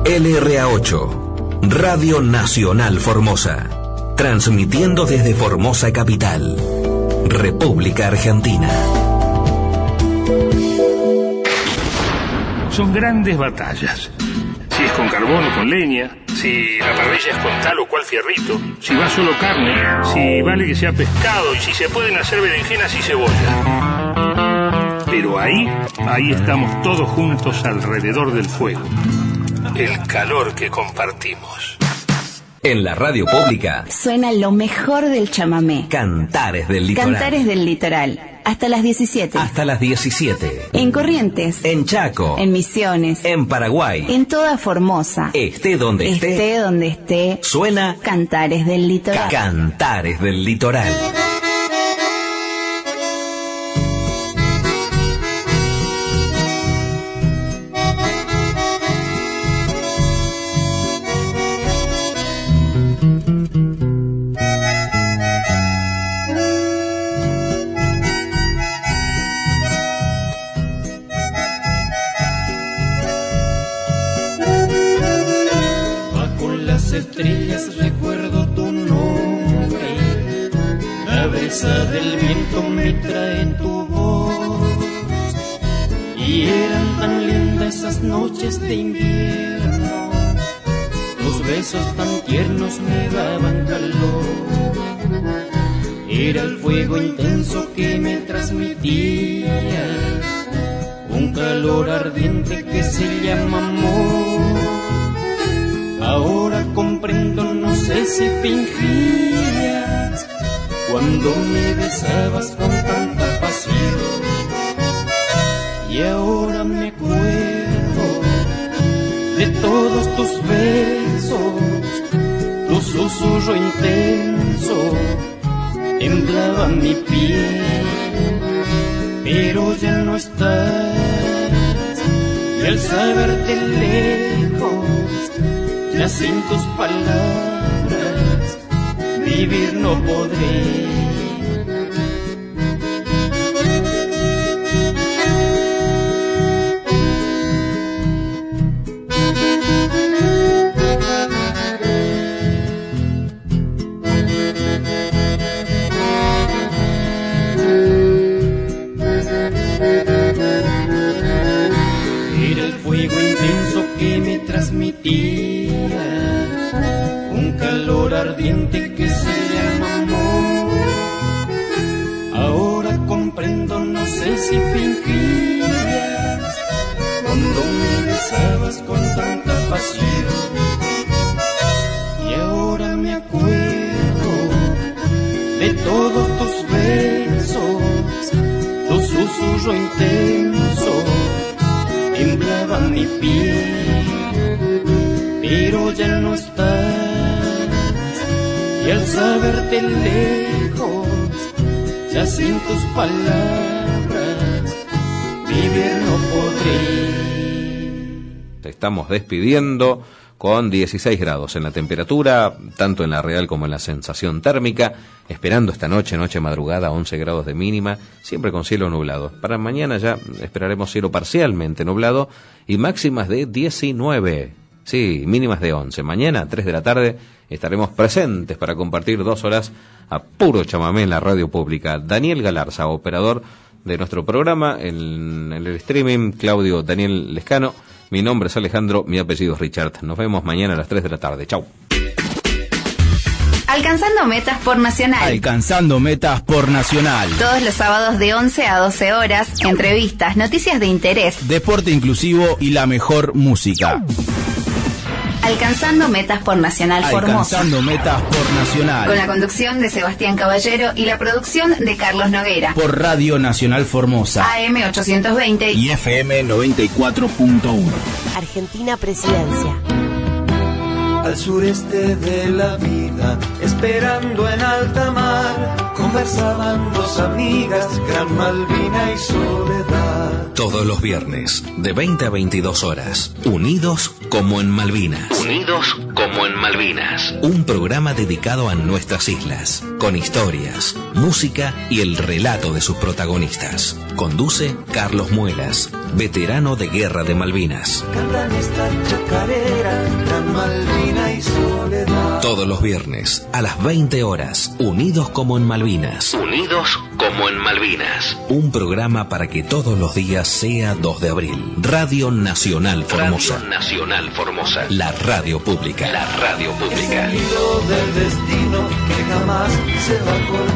LRA8, Radio Nacional Formosa, transmitiendo desde Formosa Capital, República Argentina. Son grandes batallas. Si es con carbón o con leña, si la parrilla es con tal o cual fierrito, si va solo carne, si vale que sea pescado y si se pueden hacer berenjenas y cebolla. Pero ahí estamos todos juntos alrededor del fuego. El calor que compartimos. En la radio pública suena lo mejor del chamamé. Cantares del Litoral. Cantares del Litoral. Hasta las 17. Hasta las 17. En Corrientes. En Chaco. En Misiones. En Paraguay. En toda Formosa. Esté donde esté. Esté donde esté. Suena Cantares del Litoral. Cantares del Litoral. Estrellas recuerdo tu nombre, la brisa del viento me trae en tu voz, y eran tan lindas esas noches de invierno, tus besos tan tiernos me daban calor, era el fuego intenso que me transmitía, un calor ardiente que se llama amor. Ahora comprendo, no sé si fingías cuando me besabas con tanta pasión. Y ahora me acuerdo de todos tus besos, tu susurro intenso temblaba mi piel. Pero ya no estás, y al saberte lejos, ya sin tus palabras vivir no podré. Era el fuego intenso que me transmitía, un calor ardiente que se llama amor. Ahora comprendo, no sé si fingías cuando me besabas con tanta pasión. Y ahora me acuerdo de todos tus besos, tu susurro intenso temblaba mi piel. Pero ya no estás, y al saberte lejos, ya sin tus palabras vivir no podré. Te estamos despidiendo con 16 grados en la temperatura, tanto en la real como en la sensación térmica, esperando esta noche madrugada 11 grados de mínima, siempre con cielo nublado. Para mañana ya esperaremos cielo parcialmente nublado y máximas de 19. Sí, mínimas de 11. Mañana a 3 de la tarde estaremos presentes para compartir 2 horas a puro chamamé en la radio pública. Daniel Galarza, operador de nuestro programa, en el streaming, Claudio Daniel Lescano. Mi nombre es Alejandro, mi apellido es Richard. Nos vemos mañana a las 3 de la tarde. Chau. Alcanzando metas por Nacional. Alcanzando metas por Nacional. Todos los sábados de 11 a 12 horas, entrevistas, noticias de interés, deporte inclusivo y la mejor música. Alcanzando metas por Nacional Formosa. Alcanzando metas por Nacional. Con la conducción de Sebastián Caballero y la producción de Carlos Noguera. Por Radio Nacional Formosa. AM 820 y FM 94.1. Argentina Presidencia. Al sureste de la vida, esperando en alta mar, conversaban dos amigas, Gran Malvina y Soledad. Todos los viernes, de 20 a 22 horas. Unidos como en Malvinas. Unidos como en Malvinas. Un programa dedicado a nuestras islas, con historias, música y el relato de sus protagonistas. Conduce Carlos Muelas, veterano de Guerra de Malvinas. Cantan esta chacarera, gran Malvina y soledad. Todos los viernes, a las 20 horas, Unidos como en Malvinas. Unidos como en Malvinas. Un programa para que todos los días sea 2 de abril. Radio Nacional Formosa. Radio Nacional Formosa. La radio pública. La radio pública. Es el hilo del destino que jamás se va a cortar.